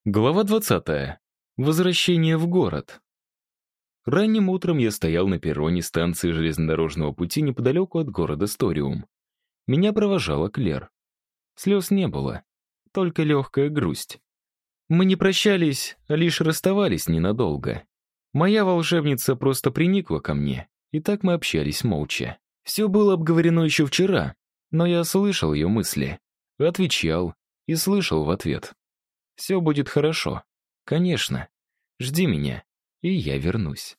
Глава 20. Возвращение в город. Ранним утром я стоял на перроне станции железнодорожного пути неподалеку от города Сториум. Меня провожала Клер. Слез не было, только легкая грусть. Мы не прощались, а лишь расставались ненадолго. Моя волшебница просто приникла ко мне, и так мы общались молча. Все было обговорено еще вчера, но я слышал ее мысли, отвечал и слышал в ответ. Все будет хорошо. Конечно. Жди меня, и я вернусь.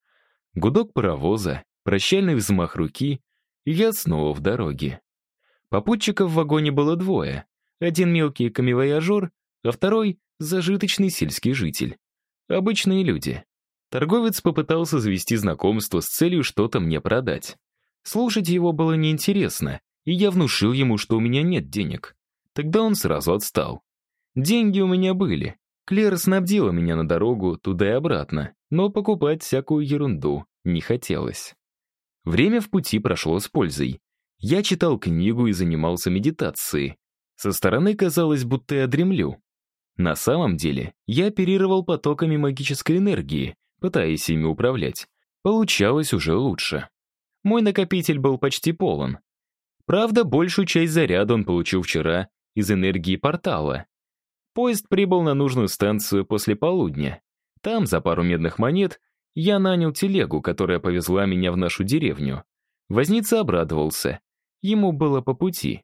Гудок паровоза, прощальный взмах руки, и я снова в дороге. Попутчиков в вагоне было двое. Один мелкий камевояжер, а второй — зажиточный сельский житель. Обычные люди. Торговец попытался завести знакомство с целью что-то мне продать. Слушать его было неинтересно, и я внушил ему, что у меня нет денег. Тогда он сразу отстал. Деньги у меня были. Клера снабдила меня на дорогу туда и обратно, но покупать всякую ерунду не хотелось. Время в пути прошло с пользой. Я читал книгу и занимался медитацией. Со стороны казалось, будто я дремлю. На самом деле, я оперировал потоками магической энергии, пытаясь ими управлять. Получалось уже лучше. Мой накопитель был почти полон. Правда, большую часть заряда он получил вчера из энергии портала. Поезд прибыл на нужную станцию после полудня. Там, за пару медных монет, я нанял телегу, которая повезла меня в нашу деревню. Возница обрадовался. Ему было по пути.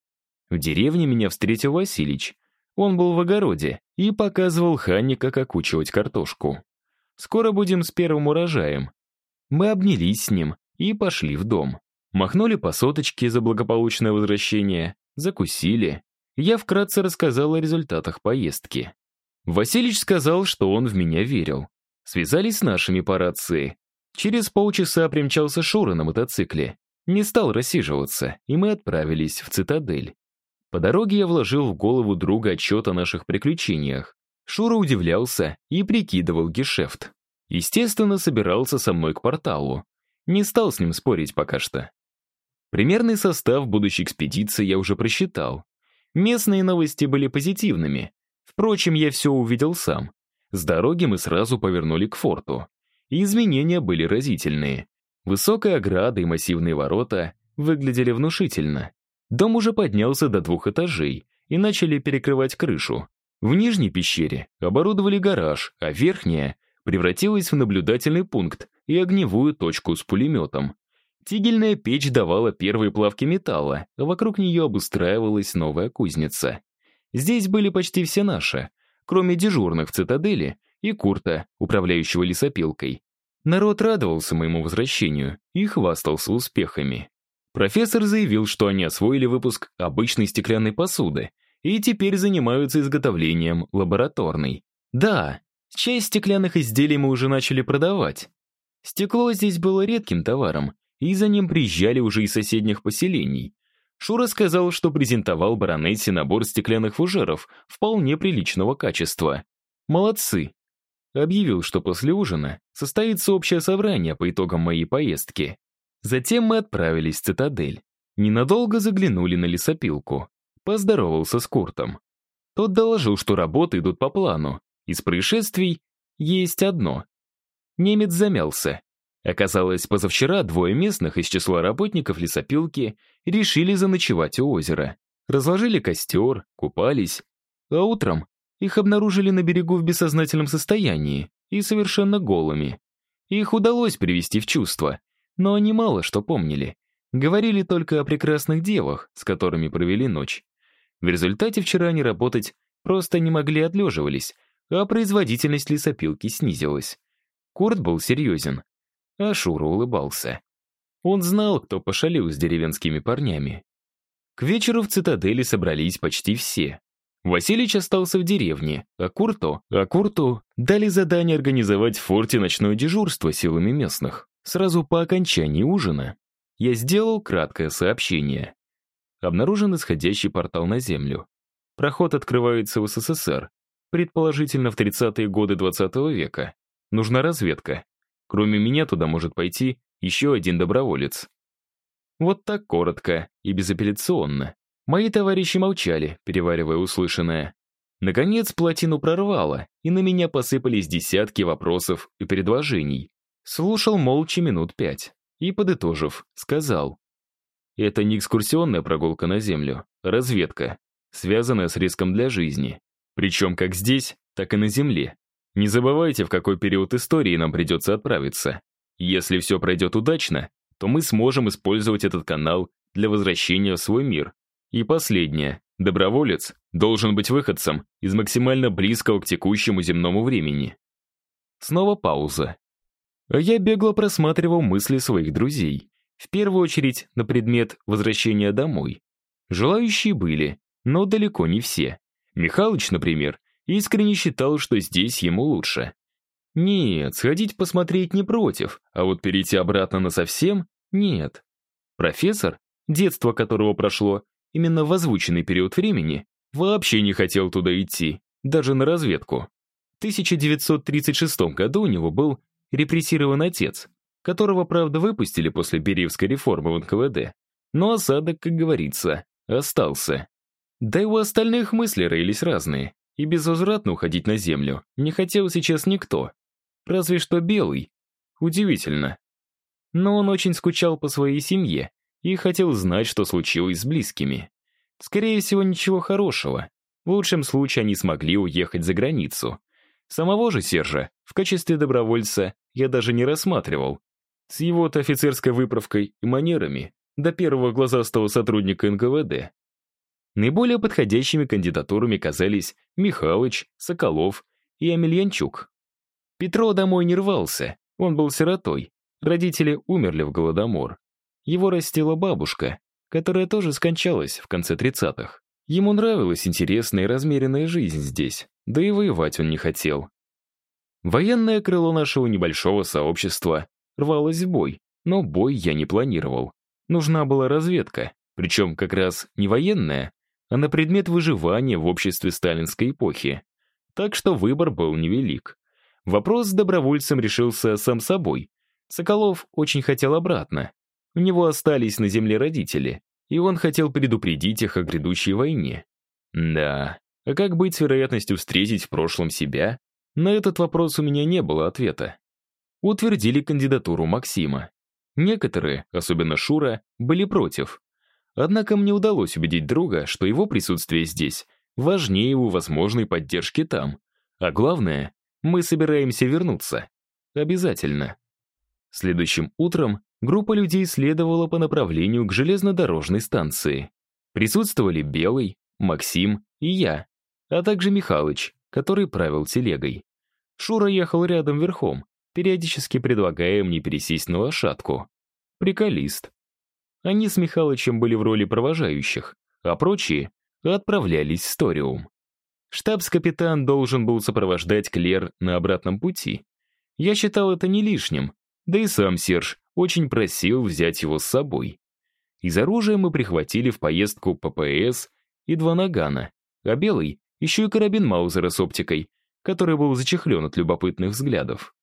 В деревне меня встретил Василич. Он был в огороде и показывал Ханне, как окучивать картошку. Скоро будем с первым урожаем. Мы обнялись с ним и пошли в дом. Махнули по соточке за благополучное возвращение, закусили. Я вкратце рассказал о результатах поездки. Василич сказал, что он в меня верил. Связались с нашими по рации. Через полчаса примчался Шура на мотоцикле. Не стал рассиживаться, и мы отправились в цитадель. По дороге я вложил в голову друга отчет о наших приключениях. Шура удивлялся и прикидывал гешефт. Естественно, собирался со мной к порталу. Не стал с ним спорить пока что. Примерный состав будущей экспедиции я уже просчитал. Местные новости были позитивными. Впрочем, я все увидел сам. С дороги мы сразу повернули к форту. И изменения были разительные. Высокая ограда и массивные ворота выглядели внушительно. Дом уже поднялся до 2 этажей и начали перекрывать крышу. В нижней пещере оборудовали гараж, а верхняя превратилась в наблюдательный пункт и огневую точку с пулеметом. Тигельная печь давала первые плавки металла, а вокруг нее обустраивалась новая кузница. Здесь были почти все наши, кроме дежурных в цитадели и Курта, управляющего лесопилкой. Народ радовался моему возвращению и хвастался успехами. Профессор заявил, что они освоили выпуск обычной стеклянной посуды и теперь занимаются изготовлением лабораторной. Да, часть стеклянных изделий мы уже начали продавать. Стекло здесь было редким товаром, и за ним приезжали уже из соседних поселений. Шура сказал, что презентовал баронессе набор стеклянных фужеров вполне приличного качества. Молодцы. Объявил, что после ужина состоится общее собрание по итогам моей поездки. Затем мы отправились в цитадель. Ненадолго заглянули на лесопилку. Поздоровался с Куртом. Тот доложил, что работы идут по плану. Из происшествий есть одно. Немец замялся. Оказалось, позавчера 2 местных из числа работников лесопилки решили заночевать у озера. Разложили костер, купались, а утром их обнаружили на берегу в бессознательном состоянии и совершенно голыми. Их удалось привести в чувство, но они мало что помнили. Говорили только о прекрасных девах, с которыми провели ночь. В результате вчера они работать просто не могли, отлеживались, а производительность лесопилки снизилась. Курт был серьезен. А Шура улыбался. Он знал, кто пошалил с деревенскими парнями. К вечеру в цитадели собрались почти все. Василич остался в деревне, а Курту дали задание организовать в форте ночное дежурство силами местных. Сразу по окончании ужина я сделал краткое сообщение. Обнаружен исходящий портал на Землю. Проход открывается в СССР, предположительно в 30-е годы 20 века. Нужна разведка. Кроме меня туда может пойти еще один доброволец. Вот так коротко и безапелляционно. Мои товарищи молчали, переваривая услышанное. Наконец плотину прорвало, и на меня посыпались десятки вопросов и предложений. Слушал молча минут 5 и, подытожив, сказал: «Это не экскурсионная прогулка на Землю, а разведка, связанная с риском для жизни. Причем как здесь, так и на Земле. Не забывайте, в какой период истории нам придется отправиться. Если все пройдет удачно, то мы сможем использовать этот канал для возвращения в свой мир. И последнее. Доброволец должен быть выходцем из максимально близкого к текущему земному времени». Снова пауза. А я бегло просматривал мысли своих друзей. В первую очередь на предмет возвращения домой. Желающие были, но далеко не все. Михалыч, например, искренне считал, что здесь ему лучше. Нет, сходить посмотреть не против, а вот перейти обратно насовсем — нет. Профессор, детство которого прошло именно в озвученный период времени, вообще не хотел туда идти, даже на разведку. В 1936 году у него был репрессирован отец, которого, правда, выпустили после Бериевской реформы в НКВД. Но осадок, как говорится, остался. Да и у остальных мысли роились разные, и безвозвратно уходить на землю не хотел сейчас никто. Разве что Белый. Удивительно. Но он очень скучал по своей семье и хотел знать, что случилось с близкими. Скорее всего, ничего хорошего. В лучшем случае они смогли уехать за границу. Самого же Сержа в качестве добровольца я даже не рассматривал. С его-то офицерской выправкой и манерами до первого глазастого сотрудника НКВД. Наиболее подходящими кандидатурами казались Михалыч, Соколов и Амельянчук. Петро домой не рвался, он был сиротой. Родители умерли в Голодомор. Его растила бабушка, которая тоже скончалась в конце 30-х. Ему нравилась интересная и размеренная жизнь здесь, да и воевать он не хотел. Военное крыло нашего небольшого сообщества рвалось в бой, но бой я не планировал. Нужна была разведка, причем как раз не военная, а на предмет выживания в обществе сталинской эпохи. Так что выбор был невелик. Вопрос с добровольцем решился сам собой. Соколов очень хотел обратно. У него остались на земле родители, и он хотел предупредить их о грядущей войне. Да, а как быть с вероятностью встретить в прошлом себя? На этот вопрос у меня не было ответа. Утвердили кандидатуру Максима. Некоторые, особенно Шура, были против. Однако мне удалось убедить друга, что его присутствие здесь важнее его возможной поддержки там. А главное, мы собираемся вернуться. Обязательно. Следующим утром группа людей следовала по направлению к железнодорожной станции. Присутствовали Белый, Максим и я, а также Михалыч, который правил телегой. Шура ехал рядом верхом, периодически предлагая мне пересесть на лошадку. Приколист. Они с Михалычем были в роли провожающих, а прочие отправлялись в Сториум. Штабс-капитан должен был сопровождать Клер на обратном пути. Я считал это не лишним, да и сам Серж очень просил взять его с собой. Из оружия мы прихватили в поездку ППС и 2 нагана, а Белый еще и карабин Маузера с оптикой, который был зачехлен от любопытных взглядов.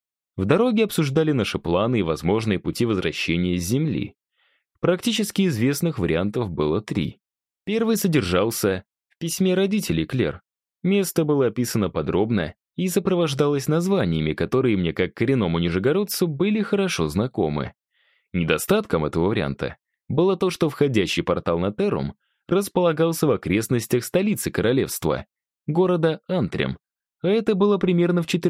В дороге обсуждали наши планы и возможные пути возвращения с Земли. Практически известных вариантов было 3. Первый содержался в письме родителей Клер. Место было описано подробно и сопровождалось названиями, которые мне, как коренному нижегородцу, были хорошо знакомы. Недостатком этого варианта было то, что входящий портал на Террум располагался в окрестностях столицы королевства, города Антрем, а это было примерно в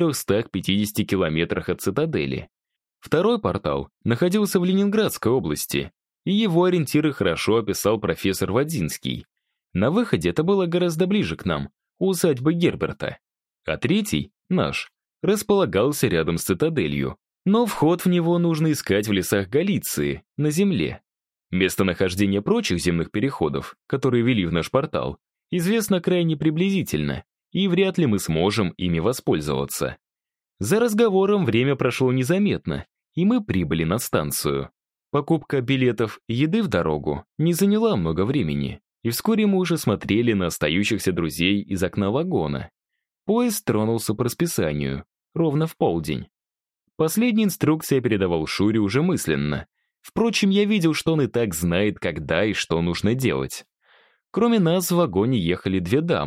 450 километрах от цитадели. Второй портал находился в Ленинградской области, и его ориентиры хорошо описал профессор Вадзинский. На выходе это было гораздо ближе к нам, у усадьбы Герберта. А третий, наш, располагался рядом с цитаделью, но вход в него нужно искать в лесах Галиции, на земле. Местонахождение прочих земных переходов, которые вели в наш портал, известно крайне приблизительно, и вряд ли мы сможем ими воспользоваться. За разговором время прошло незаметно, и мы прибыли на станцию. Покупка билетов и еды в дорогу не заняла много времени, и вскоре мы уже смотрели на остающихся друзей из окна вагона. Поезд тронулся по расписанию, ровно в полдень. Последние инструкции я передавал Шуре уже мысленно. Впрочем, я видел, что он и так знает, когда и что нужно делать. Кроме нас в вагоне ехали 2 дамы,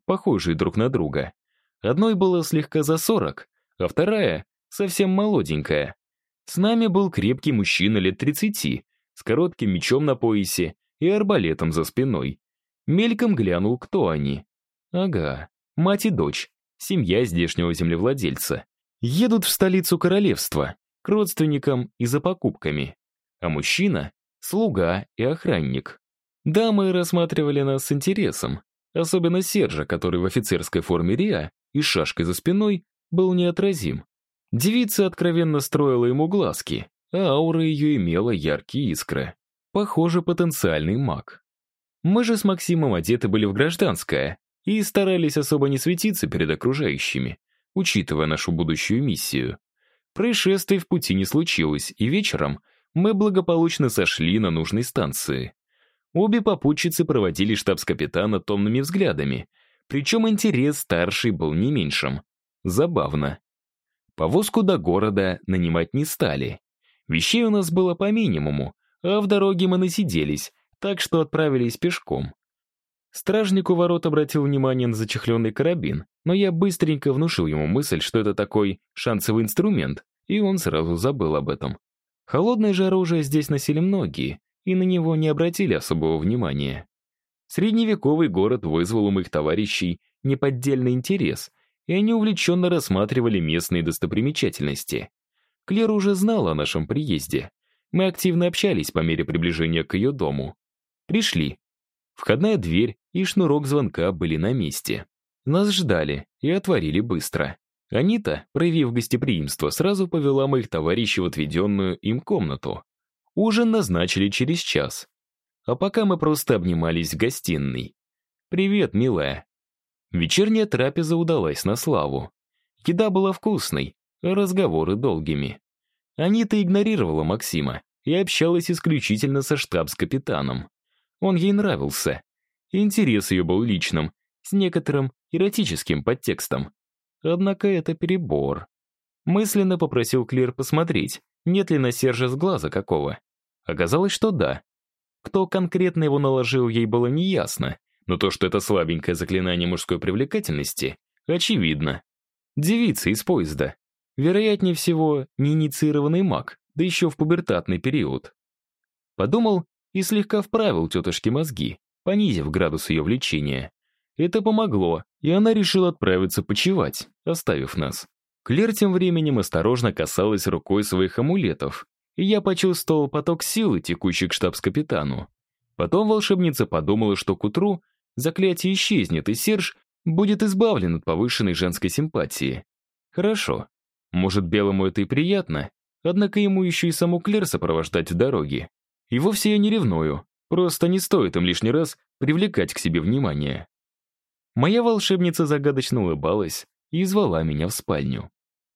похожие друг на друга. Одной было слегка за 40, а вторая совсем молоденькая. С нами был крепкий мужчина лет 30, с коротким мечом на поясе и арбалетом за спиной. Мельком глянул, кто они. Ага, мать и дочь, семья здешнего землевладельца. Едут в столицу королевства, к родственникам и за покупками. А мужчина — слуга и охранник. Дамы рассматривали нас с интересом, особенно Сержа, который в офицерской форме риа и с шашкой за спиной был неотразим. Девица откровенно строила ему глазки, а аура ее имела яркие искры. Похоже, потенциальный маг. Мы же с Максимом одеты были в гражданское и старались особо не светиться перед окружающими, учитывая нашу будущую миссию. Происшествий в пути не случилось, и вечером мы благополучно сошли на нужной станции. Обе попутчицы проводили штабс-капитана томными взглядами, причем интерес старший был не меньшим. Забавно. Повозку до города нанимать не стали. Вещей у нас было по минимуму, а в дороге мы насиделись, так что отправились пешком. Стражник у ворот обратил внимание на зачехленный карабин, но я быстренько внушил ему мысль, что это такой шансовый инструмент, и он сразу забыл об этом. Холодное же оружие здесь носили многие, и на него не обратили особого внимания. Средневековый город вызвал у моих товарищей неподдельный интерес, и они увлеченно рассматривали местные достопримечательности. Клер уже знала о нашем приезде. Мы активно общались по мере приближения к ее дому. Пришли. Входная дверь и шнурок звонка были на месте. Нас ждали и отворили быстро. Анита, проявив гостеприимство, сразу повела моих товарищей в отведенную им комнату. Ужин назначили через час. А пока мы просто обнимались в гостиной. «Привет, милая». Вечерняя трапеза удалась на славу. Еда была вкусной, а разговоры долгими. Анита игнорировала Максима и общалась исключительно со штабс-капитаном. Он ей нравился. Интерес ее был личным, с некоторым эротическим подтекстом. Однако это перебор. Мысленно попросил Клер посмотреть, нет ли на Сержа сглаза какого. Оказалось, что да. Кто конкретно его наложил, ей было неясно, но то, что это слабенькое заклинание мужской привлекательности, очевидно. Девица из поезда. Вероятнее всего, неинициированный маг, да еще в пубертатный период. Подумал и слегка вправил тетушке мозги, понизив градус ее влечения. Это помогло, и она решила отправиться почивать, оставив нас. Клер тем временем осторожно касалась рукой своих амулетов, и я почувствовал поток силы, текущий к штабс-капитану. Потом волшебница подумала, что к утру заклятие исчезнет, и Серж будет избавлен от повышенной женской симпатии. Хорошо. Может, Белому это и приятно, однако ему еще и саму Клер сопровождать в дороге. И вовсе я не ревную, просто не стоит им лишний раз привлекать к себе внимание. Моя волшебница загадочно улыбалась и звала меня в спальню.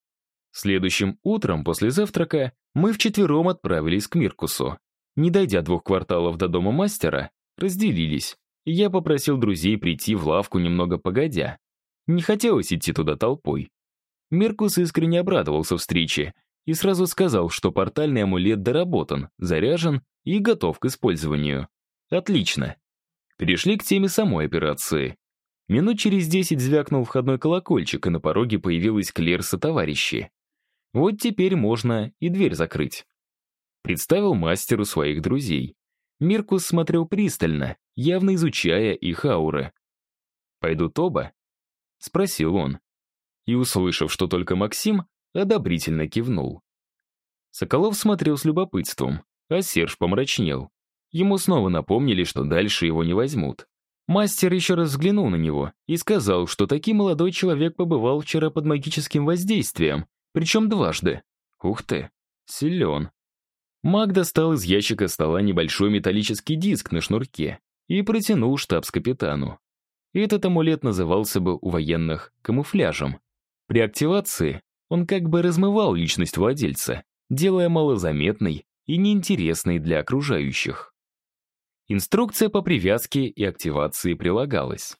Следующим утром после завтрака мы вчетвером отправились к Миркусу. Не дойдя 2 кварталов до дома мастера, разделились, и я попросил друзей прийти в лавку немного погодя. Не хотелось идти туда толпой. Миркус искренне обрадовался встрече и сразу сказал, что портальный амулет доработан, заряжен и готов к использованию. Отлично. Перешли к теме самой операции. Минут через 10 звякнул входной колокольчик, и на пороге появилась Клер со товарищи. Вот теперь можно и дверь закрыть. Представил мастеру своих друзей. Миркус смотрел пристально, явно изучая их ауры. «Пойдут оба?» — спросил он. И, услышав, что только Максим, одобрительно кивнул. Соколов смотрел с любопытством, а Серж помрачнел. Ему снова напомнили, что дальше его не возьмут. Мастер еще раз взглянул на него и сказал, что таки молодой человек побывал вчера под магическим воздействием, причем дважды. Ух ты, силен. Маг достал из ящика стола небольшой металлический диск на шнурке и протянул штабс-капитану. Этот амулет назывался бы у военных камуфляжем. При активации он как бы размывал личность владельца, делая малозаметной и неинтересной для окружающих. Инструкция по привязке и активации прилагалась.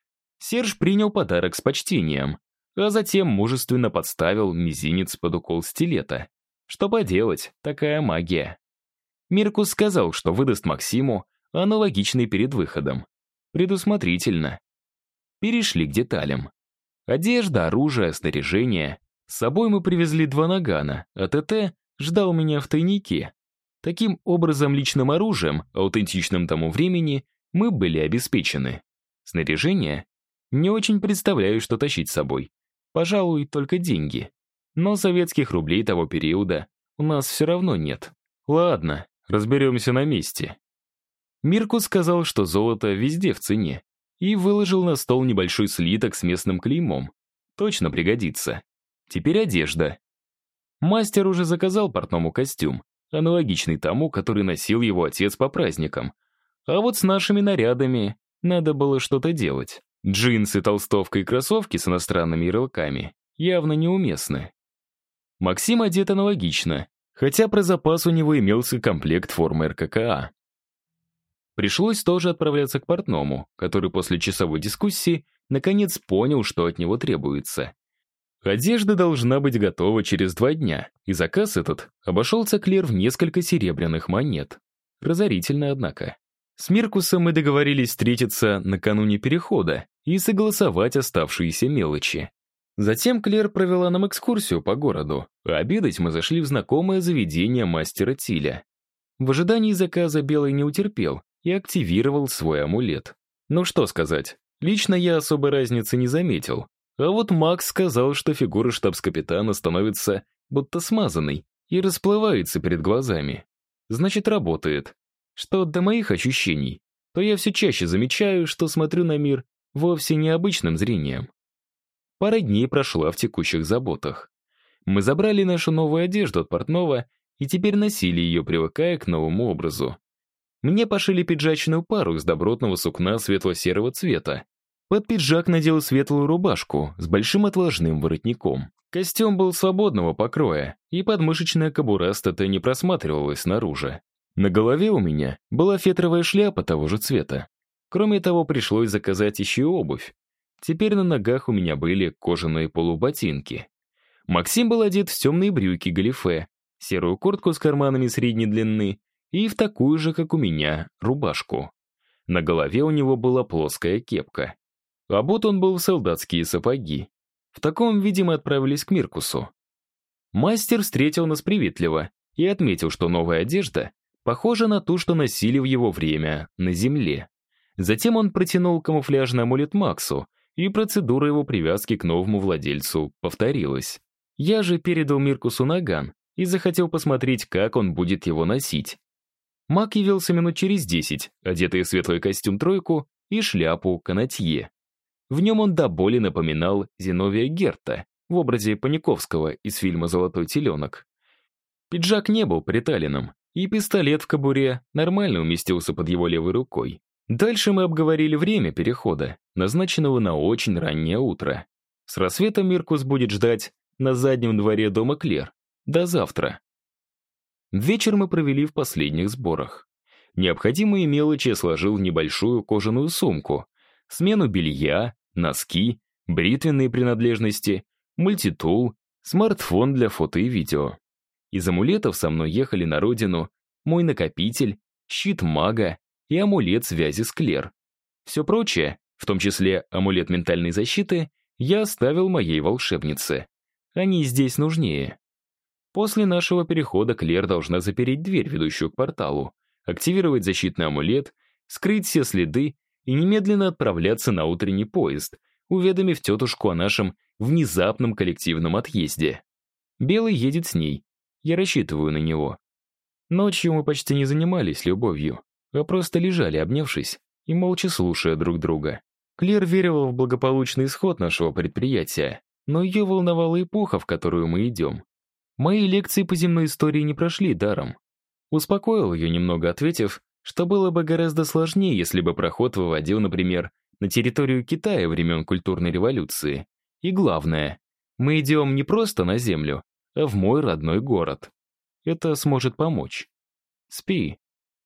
Серж принял подарок с почтением, а затем мужественно подставил мизинец под укол стилета. Что поделать, такая магия. Миркус сказал, что выдаст Максиму аналогичный перед выходом. Предусмотрительно. перешли к деталям. Одежда, оружие, снаряжение. С собой мы привезли 2 нагана, а ТТ ждал меня в тайнике. Таким образом, личным оружием, аутентичным тому времени, мы были обеспечены. Снаряжение? Не очень представляю, что тащить с собой. Пожалуй, только деньги. Но советских рублей того периода у нас все равно нет. Ладно, разберемся на месте. Миркус сказал, что золото везде в цене, и выложил на стол небольшой слиток с местным клеймом. Точно пригодится. Теперь одежда. Мастер уже заказал портному костюм, аналогичный тому, который носил его отец по праздникам. А вот с нашими нарядами надо было что-то делать. Джинсы, толстовка и кроссовки с иностранными ярлыками явно неуместны. Максим одет аналогично, хотя про запас у него имелся комплект формы РККА. Пришлось тоже отправляться к портному, который после часовой дискуссии наконец понял, что от него требуется. Одежда должна быть готова через 2 дня, и заказ этот обошелся Клер в несколько серебряных монет. Разорительно, однако. С Миркусом мы договорились встретиться накануне перехода и согласовать оставшиеся мелочи. Затем Клер провела нам экскурсию по городу, а обедать мы зашли в знакомое заведение мастера Тиля. В ожидании заказа Белый не утерпел и активировал свой амулет. Ну что сказать, лично я особой разницы не заметил. А вот Макс сказал, что фигура штабс-капитана становится будто смазанной и расплывается перед глазами. Значит, работает. Что до моих ощущений, то я все чаще замечаю, что смотрю на мир вовсе необычным зрением. Пара дней прошла в текущих заботах. Мы забрали нашу новую одежду от портного и теперь носили ее, привыкая к новому образу. Мне пошили пиджачную пару из добротного сукна светло-серого цвета. Под пиджак надел светлую рубашку с большим отложным воротником. Костюм был свободного покроя, и подмышечная кобура с ТТ не просматривалась снаружи. На голове у меня была фетровая шляпа того же цвета. Кроме того, пришлось заказать еще и обувь. Теперь на ногах у меня были кожаные полуботинки. Максим был одет в темные брюки галифе, серую куртку с карманами средней длины и в такую же, как у меня, рубашку. На голове у него была плоская кепка. Обут он был в солдатские сапоги. В таком виде мы отправились к Миркусу. Мастер встретил нас приветливо и отметил, что новая одежда похожа на ту, что носили в его время на земле. Затем он протянул камуфляжный амулет Максу, и процедура его привязки к новому владельцу повторилась. Я же передал Миркусу наган и захотел посмотреть, как он будет его носить. Маг явился минут через 10, одетый в светлый костюм-тройку и шляпу канатье. В нем он до боли напоминал Зиновия Герта в образе Паниковского из фильма «Золотой теленок». Пиджак не был приталенным, и пистолет в кобуре нормально уместился под его левой рукой. Дальше мы обговорили время перехода, назначенного на очень раннее утро. С рассветом Миркус будет ждать на заднем дворе дома Клер. До завтра. Вечер мы провели в последних сборах. Необходимые мелочи я сложил в небольшую кожаную сумку. Смену белья, носки, бритвенные принадлежности, мультитул, смартфон для фото и видео. Из амулетов со мной ехали на родину мой накопитель, щит мага и амулет связи с Клер. Все прочее, в том числе амулет ментальной защиты, я оставил моей волшебнице. Они здесь нужнее. После нашего перехода Клер должна запереть дверь, ведущую к порталу, активировать защитный амулет, скрыть все следы и немедленно отправляться на утренний поезд, уведомив тетушку о нашем внезапном коллективном отъезде. Белый едет с ней. Я рассчитываю на него. Ночью мы почти не занимались любовью, а просто лежали, обнявшись и молча слушая друг друга. Клер верила в благополучный исход нашего предприятия, но ее волновала эпоха, в которую мы идем. Мои лекции по земной истории не прошли даром. Успокоил ее немного, ответив, что было бы гораздо сложнее, если бы проход выводил, например, на территорию Китая времен культурной революции. И главное, мы идем не просто на землю, а в мой родной город. Это сможет помочь. Спи.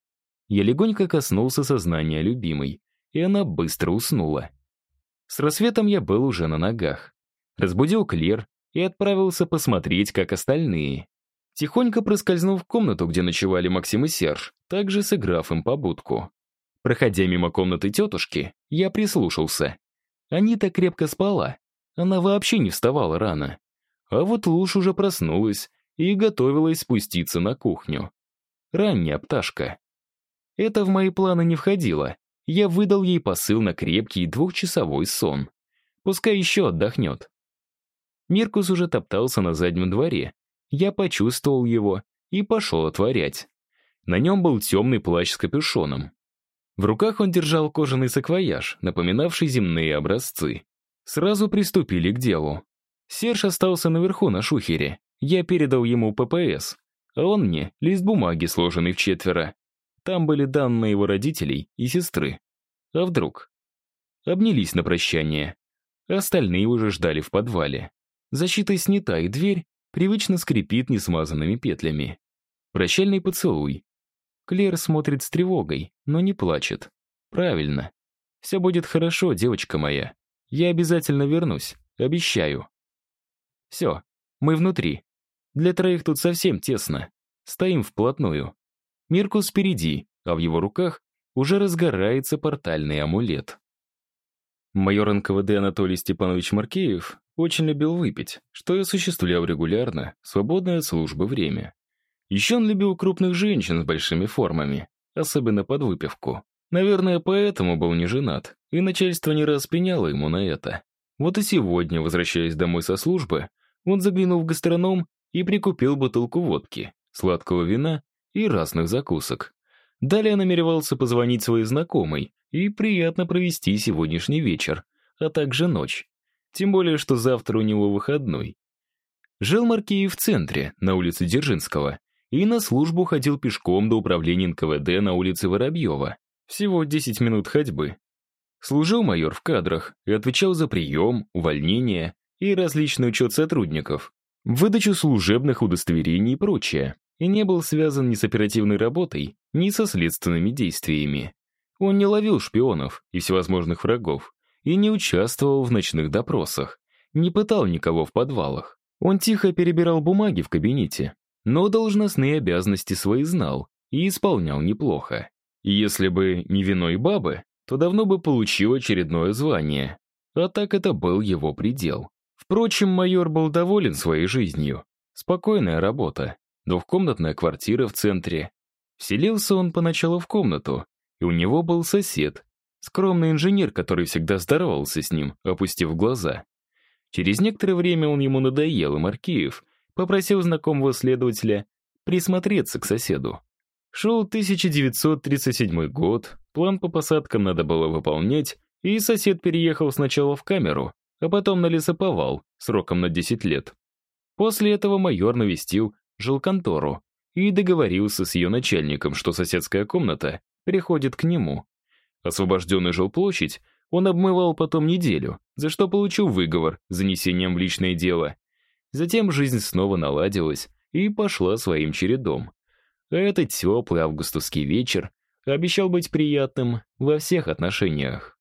Я легонько коснулся сознания любимой, и она быстро уснула. С рассветом я был уже на ногах. Разбудил Клер и отправился посмотреть, как остальные. Тихонько проскользнув в комнату, где ночевали Максим и Серж, также сыграв им побудку. Проходя мимо комнаты тетушки, я прислушался. Анита крепко спала. Она вообще не вставала рано. А вот Луж уже проснулась и готовилась спуститься на кухню. Ранняя пташка. Это в мои планы не входило. Я выдал ей посыл на крепкий 2-часовой сон. Пускай еще отдохнет. Миркус уже топтался на заднем дворе. Я почувствовал его и пошел отворять. На нем был темный плащ с капюшоном. В руках он держал кожаный саквояж, напоминавший земные образцы. Сразу приступили к делу. Серж остался наверху на шухере. Я передал ему ППС, а он мне лист бумаги, сложенный вчетверо. Там были данные его родителей и сестры. А вдруг? Обнялись на прощание. Остальные уже ждали в подвале. Защита снята, и дверь привычно скрипит несмазанными петлями. Прощальный поцелуй. Клэр смотрит с тревогой, но не плачет. Правильно. Все будет хорошо, девочка моя. Я обязательно вернусь, обещаю. Все, мы внутри. Для троих тут совсем тесно. Стоим вплотную. Миркус впереди, а в его руках уже разгорается портальный амулет. Майор НКВД Анатолий Степанович Маркеев очень любил выпить, что и осуществлял регулярно, в свободное от службы время. Еще он любил крупных женщин с большими формами, особенно под выпивку. Наверное, поэтому был не женат, и начальство не раз пеняло ему на это. Вот и сегодня, возвращаясь домой со службы, он заглянул в гастроном и прикупил бутылку водки, сладкого вина и разных закусок. Далее намеревался позвонить своей знакомой и приятно провести сегодняшний вечер, а также ночь. Тем более, что завтра у него выходной. Жил Маркеев в центре, на улице Дзержинского, и на службу ходил пешком до управления НКВД на улице Воробьева. Всего 10 минут ходьбы. Служил майор в кадрах и отвечал за прием, увольнение и различный учет сотрудников, выдачу служебных удостоверений и прочее, и не был связан ни с оперативной работой, ни со следственными действиями. Он не ловил шпионов и всевозможных врагов, и не участвовал в ночных допросах, не пытал никого в подвалах. Он тихо перебирал бумаги в кабинете, но должностные обязанности свои знал и исполнял неплохо. И если бы не вино и бабы, то давно бы получил очередное звание. А так это был его предел. Впрочем, майор был доволен своей жизнью. Спокойная работа, двухкомнатная квартира в центре. Вселился он поначалу в комнату, и у него был сосед, скромный инженер, который всегда здоровался с ним, опустив глаза. Через некоторое время он ему надоел, и Маркеев попросил знакомого следователя присмотреться к соседу. Шел 1937 год, план по посадкам надо было выполнять, и сосед переехал сначала в камеру, а потом на лесоповал, сроком на 10 лет. После этого майор навестил жилконтору и договорился с ее начальником, что соседская комната переходит к нему. Освобожденную жилплощадь он обмывал потом неделю, за что получил выговор с занесением в личное дело. Затем жизнь снова наладилась и пошла своим чередом. А этот теплый августовский вечер обещал быть приятным во всех отношениях.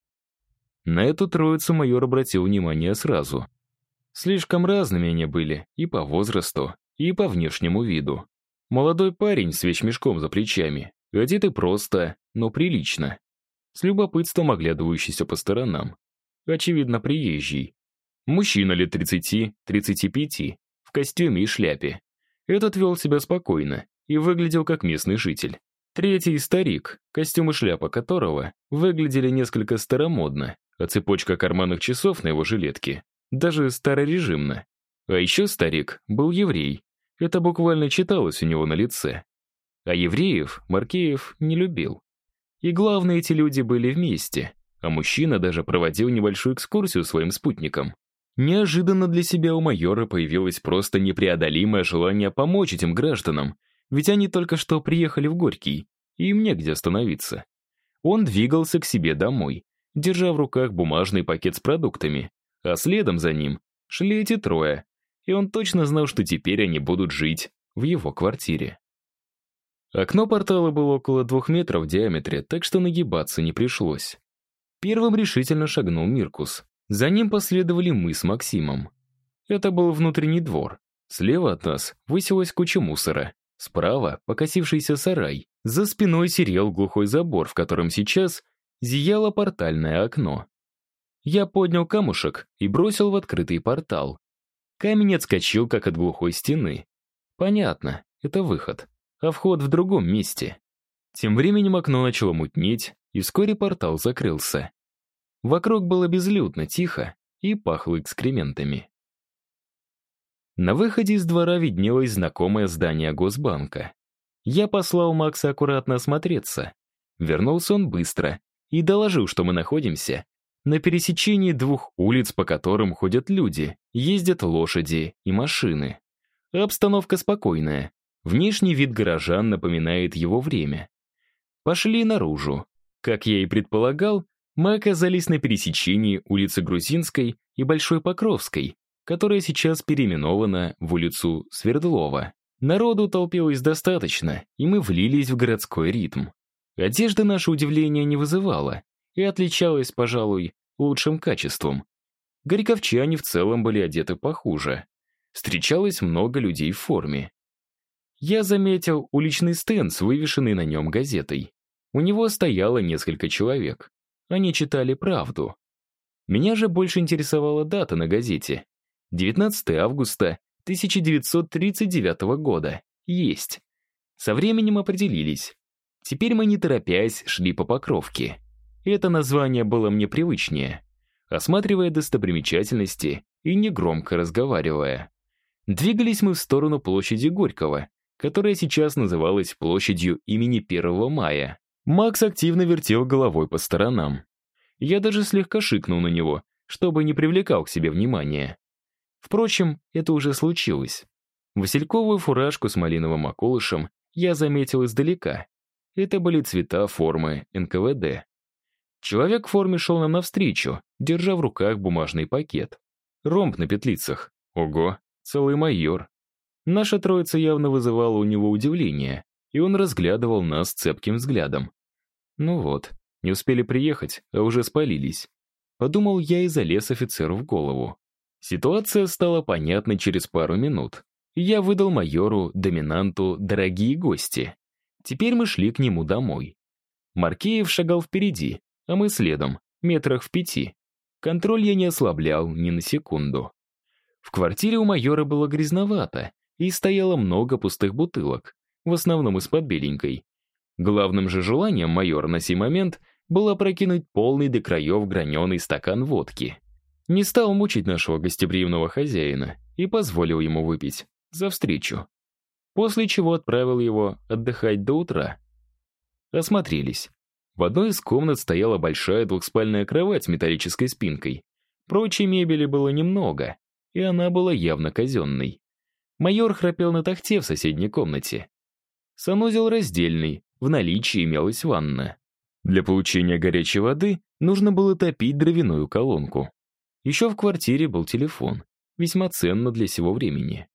На эту троицу майор обратил внимание сразу. Слишком разными они были и по возрасту, и по внешнему виду. Молодой парень с вещмешком за плечами, одетый просто, но прилично. С любопытством оглядывающийся по сторонам. Очевидно, приезжий. Мужчина лет 30-35, в костюме и шляпе. Этот вел себя спокойно и выглядел как местный житель. Третий — старик, костюм и шляпа которого выглядели несколько старомодно, а цепочка карманных часов на его жилетке даже старорежимно. А еще старик был еврей. Это буквально читалось у него на лице. А евреев Маркеев не любил. И главное, эти люди были вместе, а мужчина даже проводил небольшую экскурсию своим спутникам. Неожиданно для себя у майора появилось просто непреодолимое желание помочь этим гражданам, ведь они только что приехали в Горький, и им негде остановиться. Он двигался к себе домой, держа в руках бумажный пакет с продуктами, а следом за ним шли эти трое, и он точно знал, что теперь они будут жить в его квартире. Окно портала было около 2 метров в диаметре, так что нагибаться не пришлось. Первым решительно шагнул Миркус. За ним последовали мы с Максимом. Это был внутренний двор. Слева от нас высилась куча мусора. Справа покосившийся сарай. За спиной серел глухой забор, в котором сейчас зияло портальное окно. Я поднял камушек и бросил в открытый портал. Камень отскочил, как от глухой стены. Понятно, это выход, а вход в другом месте. Тем временем окно начало мутнеть, и вскоре портал закрылся. Вокруг было безлюдно, тихо и пахло экскрементами. На выходе из двора виднелось знакомое здание Госбанка. Я послал Макса аккуратно осмотреться. Вернулся он быстро и доложил, что мы находимся на пересечении двух улиц, по которым ходят люди, ездят лошади и машины. Обстановка спокойная. Внешний вид горожан напоминает его время. Пошли наружу. Как я и предполагал, мы оказались на пересечении улицы Грузинской и Большой Покровской, которая сейчас переименована в улицу Свердлова. Народу толпилось достаточно, и мы влились в городской ритм. Одежда наше удивление не вызывала и отличалась, пожалуй, лучшим качеством. Горьковчане в целом были одеты похуже. Встречалось много людей в форме. Я заметил уличный стенд с вывешенной на нем газетой. У него стояло несколько человек. Они читали правду. Меня же больше интересовала дата на газете. 19 августа 1939 года. Есть. Со временем определились. Теперь мы, не торопясь, шли по Покровке. Это название было мне привычнее. Осматривая достопримечательности и негромко разговаривая. Двигались мы в сторону площади Горького, которая сейчас называлась площадью имени 1 мая. Макс активно вертел головой по сторонам. Я даже слегка шикнул на него, чтобы не привлекал к себе внимания. Впрочем, это уже случилось. Васильковую фуражку с малиновым околышем я заметил издалека. Это были цвета формы НКВД. Человек в форме шел нам навстречу, держа в руках бумажный пакет. Ромб на петлицах. Ого, целый майор. Наша троица явно вызывала у него удивление, и он разглядывал нас цепким взглядом. Ну вот, не успели приехать, а уже спалились. Подумал я и залез офицеру в голову. Ситуация стала понятной через пару минут. Я выдал майору-доминанту «дорогие гости». Теперь мы шли к нему домой. Маркеев шагал впереди, а мы следом, метрах в 5. Контроль я не ослаблял ни на секунду. В квартире у майора было грязновато, и стояло много пустых бутылок, в основном из-под беленькой. Главным же желанием майора на сей момент было опрокинуть полный до краев граненый стакан водки. Не стал мучить нашего гостеприимного хозяина и позволил ему выпить за встречу. После чего отправил его отдыхать до утра. Осмотрелись. В одной из комнат стояла большая двухспальная кровать с металлической спинкой. Прочей мебели было немного, и она была явно казенной. Майор храпел на тахте в соседней комнате. Санузел раздельный, в наличии имелась ванна. Для получения горячей воды нужно было топить дровяную колонку. Еще в квартире был телефон, весьма ценно для сего времени.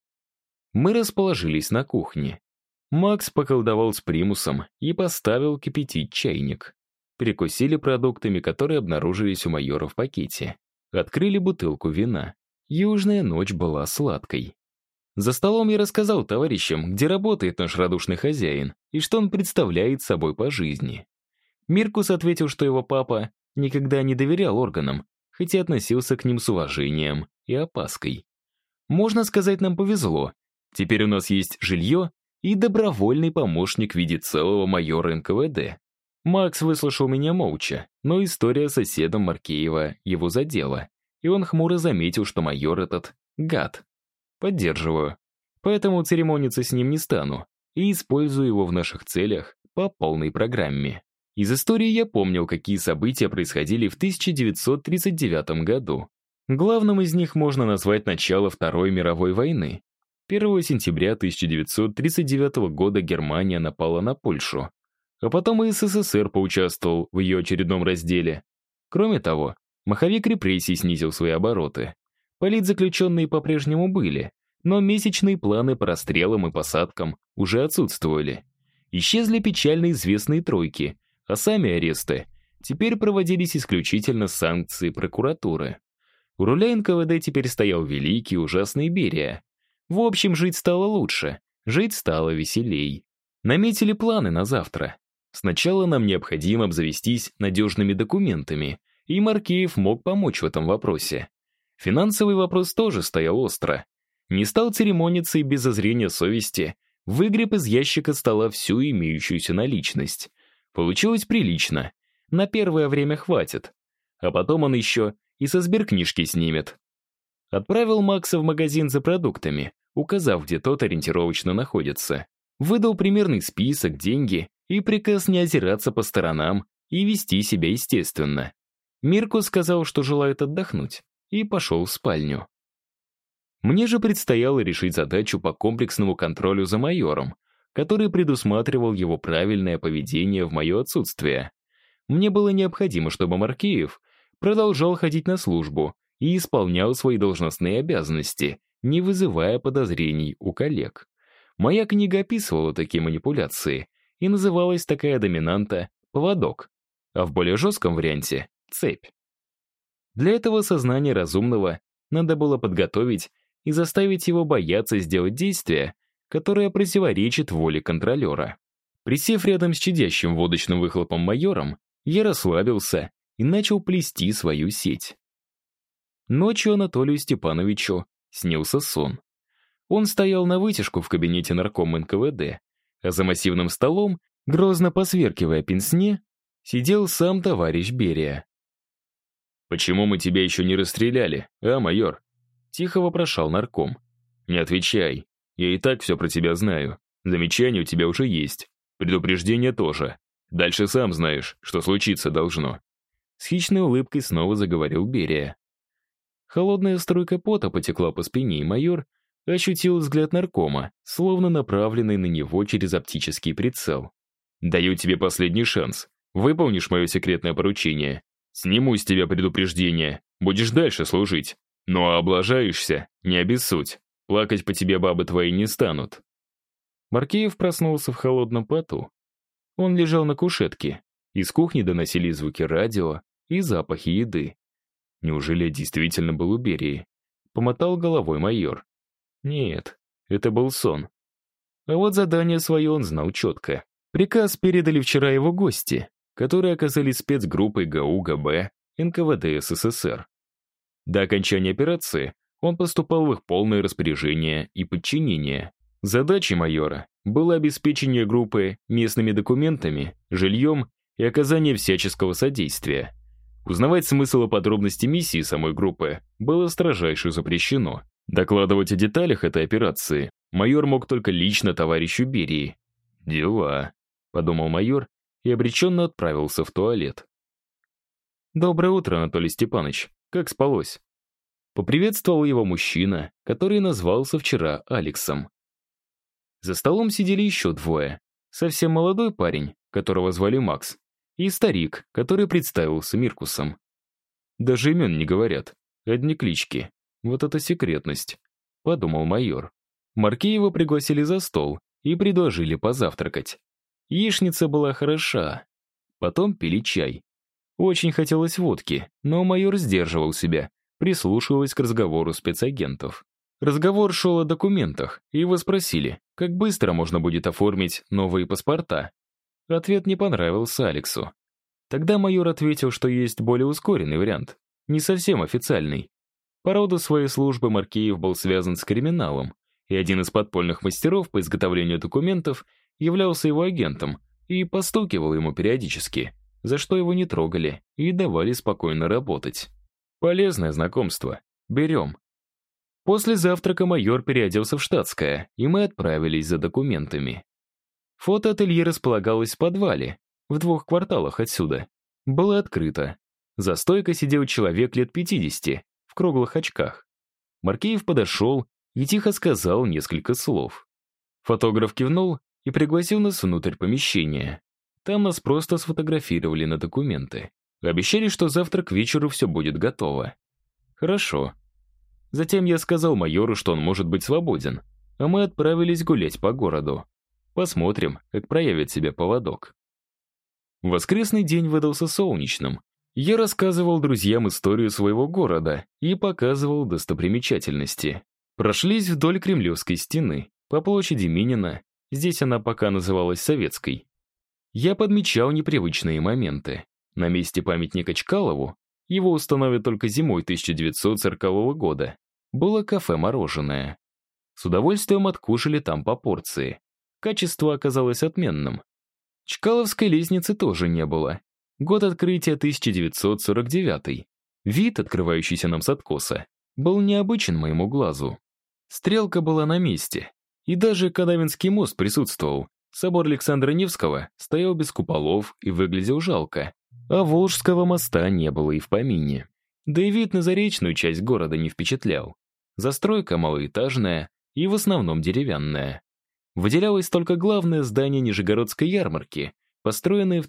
Мы расположились на кухне. Макс поколдовал с примусом и поставил кипятить чайник. Перекусили продуктами, которые обнаружились у майора в пакете. Открыли бутылку вина. Южная ночь была сладкой. За столом я рассказал товарищам, где работает наш радушный хозяин и что он представляет собой по жизни. Миркус ответил, что его папа никогда не доверял органам, хотя относился к ним с уважением и опаской. Можно сказать, нам повезло. Теперь у нас есть жилье и добровольный помощник в виде целого майора НКВД. Макс выслушал меня молча, но история с соседом Маркеева его задела, и он хмуро заметил, что майор этот — гад. Поддерживаю. Поэтому церемониться с ним не стану и использую его в наших целях по полной программе. Из истории я помнил, какие события происходили в 1939 году. Главным из них можно назвать начало Второй мировой войны. 1 сентября 1939 года Германия напала на Польшу, а потом и СССР поучаствовал в ее очередном разделе. Кроме того, маховик репрессий снизил свои обороты. Политзаключенные по-прежнему были, но месячные планы по расстрелам и посадкам уже отсутствовали. Исчезли печально известные тройки, а сами аресты теперь проводились исключительно с санкций прокуратуры. У руля НКВД теперь стоял великий ужасный Берия. В общем, жить стало лучше, жить стало веселей. Наметили планы на завтра. Сначала нам необходимо обзавестись надежными документами и Маркеев мог помочь в этом вопросе. Финансовый вопрос тоже стоял остро. Не стал церемониться и без зазрения совести выгреб из ящика стола всю имеющуюся наличность. Получилось прилично. На первое время хватит. А потом он еще и со сберкнижки снимет. Отправил Макса в магазин за продуктами, указав, где тот ориентировочно находится. Выдал примерный список, деньги и приказ не озираться по сторонам и вести себя естественно. Мирку сказал, что желает отдохнуть, и пошел в спальню. Мне же предстояло решить задачу по комплексному контролю за майором, который предусматривал его правильное поведение в мое отсутствие. Мне было необходимо, чтобы Маркеев продолжал ходить на службу и исполнял свои должностные обязанности, не вызывая подозрений у коллег. Моя книга описывала такие манипуляции, и называлась такая доминанта «поводок», а в более жестком варианте — «цепь». Для этого сознание разумного надо было подготовить и заставить его бояться сделать действие, которое противоречит воле контролера. Присев рядом с чадящим водочным выхлопом майором, я расслабился и начал плести свою сеть. Ночью Анатолию Степановичу снился сон. Он стоял навытяжку в кабинете наркома НКВД, а за массивным столом, грозно посверкивая пенсне, сидел сам товарищ Берия. «Почему мы тебя еще не расстреляли, а, майор?» — тихо вопрошал нарком. «Не отвечай. Я и так все про тебя знаю. Замечания у тебя уже есть. Предупреждение тоже. Дальше сам знаешь, что случиться должно». С хищной улыбкой снова заговорил Берия. Холодная струйка пота потекла по спине, и майор ощутил взгляд наркома, словно направленный на него через оптический прицел. «Даю тебе последний шанс. Выполнишь мое секретное поручение. Сниму с тебя предупреждение. Будешь дальше служить. Ну а облажаешься, не обессудь. Плакать по тебе бабы твои не станут». Маркеев проснулся в холодном поту. Он лежал на кушетке. Из кухни доносились звуки радио и запахи еды. Неужели я действительно был у Берии? Помотал головой майор. Нет, это был сон. А вот задание свое он знал четко. Приказ передали вчера его гости, которые оказались спецгруппой ГАУ ГБ НКВД СССР. До окончания операции он поступал в их полное распоряжение и подчинение. Задачей майора было обеспечение группы местными документами, жильем и оказание всяческого содействия. Узнавать смысл и подробности миссии самой группы было строжайше запрещено. Докладывать о деталях этой операции майор мог только лично товарищу Берии. «Дела», — подумал майор и обреченно отправился в туалет. «Доброе утро, Анатолий Степанович. Как спалось?» Поприветствовал его мужчина, который назвался вчера Алексом. За столом сидели еще двое. Совсем молодой парень, которого звали Макс, и старик, который представился Миркусом. Даже имен не говорят, одни клички. Вот это секретность, подумал майор. Маркеева пригласили за стол и предложили позавтракать. Яичница была хороша. Потом пили чай. Очень хотелось водки, но майор сдерживал себя, прислушиваясь к разговору спецагентов. Разговор шел о документах, и его спросили, как быстро можно будет оформить новые паспорта. Ответ не понравился Алексу. Тогда майор ответил, что есть более ускоренный вариант, не совсем официальный. По роду своей службы Маркеев был связан с криминалом, и один из подпольных мастеров по изготовлению документов являлся его агентом и постукивал ему периодически, за что его не трогали и давали спокойно работать. Полезное знакомство. Берем. После завтрака майор переоделся в штатское, и мы отправились за документами. Фотоателье располагалось в подвале, в 2 кварталах отсюда. Было открыто. За стойкой сидел человек лет 50, в круглых очках. Маркеев подошел и тихо сказал несколько слов. Фотограф кивнул и пригласил нас внутрь помещения. Там нас просто сфотографировали на документы. Обещали, что завтра к вечеру все будет готово. Хорошо. Затем я сказал майору, что он может быть свободен, а мы отправились гулять по городу. Посмотрим, как проявит себя поводок. Воскресный день выдался солнечным. Я рассказывал друзьям историю своего города и показывал достопримечательности. Прошлись вдоль Кремлевской стены, по площади Минина, здесь она пока называлась Советской. Я подмечал непривычные моменты. На месте памятника Чкалову его установят только зимой 1940 года, было кафе-мороженое. С удовольствием откушали там по порции. Качество оказалось отменным. Чкаловской лестницы тоже не было. Год открытия 1949. Вид, открывающийся нам с откоса, был необычен моему глазу. Стрелка была на месте, и даже Кадавинский мост присутствовал. Собор Александра Невского стоял без куполов и выглядел жалко, а Волжского моста не было и в помине. Да и вид на заречную часть города не впечатлял. Застройка малоэтажная и в основном деревянная. Выделялось только главное здание Нижегородской ярмарки, построенное в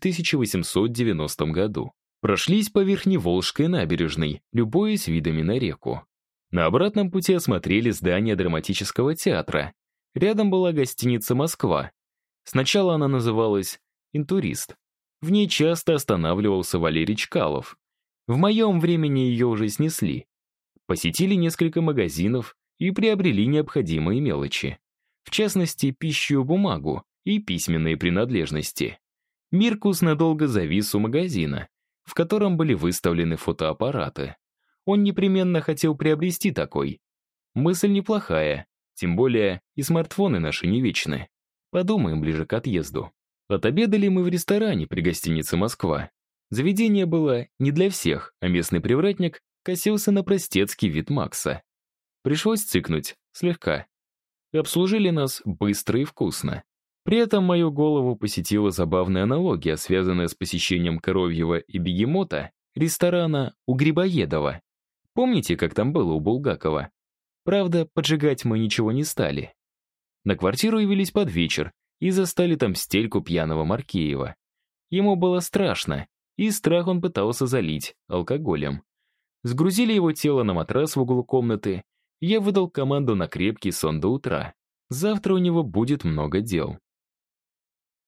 1890 году. Прошлись по Верхневолжской набережной, любуясь видами на реку. На обратном пути осмотрели здание драматического театра. Рядом была гостиница «Москва». Сначала она называлась «Интурист». В ней часто останавливался Валерий Чкалов. В моем времени ее уже снесли. Посетили несколько магазинов и приобрели необходимые мелочи. В частности, пищу, бумагу и письменные принадлежности. Миркус надолго завис у магазина, в котором были выставлены фотоаппараты. Он непременно хотел приобрести такой. Мысль неплохая, тем более и смартфоны наши не вечны. Подумаем ближе к отъезду. Отобедали мы в ресторане при гостинице «Москва». Заведение было не для всех, а местный привратник косился на простецкий вид Макса. Пришлось цыкнуть, слегка. Обслужили нас быстро и вкусно. При этом мою голову посетила забавная аналогия, связанная с посещением Коровьева и Бегемота ресторана у Грибоедова. Помните, как там было у Булгакова? Правда, поджигать мы ничего не стали. На квартиру явились под вечер и застали там стельку пьяного Маркеева. Ему было страшно, и страх он пытался залить алкоголем. Сгрузили его тело на матрас в углу комнаты, я выдал команду на крепкий сон до утра. Завтра у него будет много дел.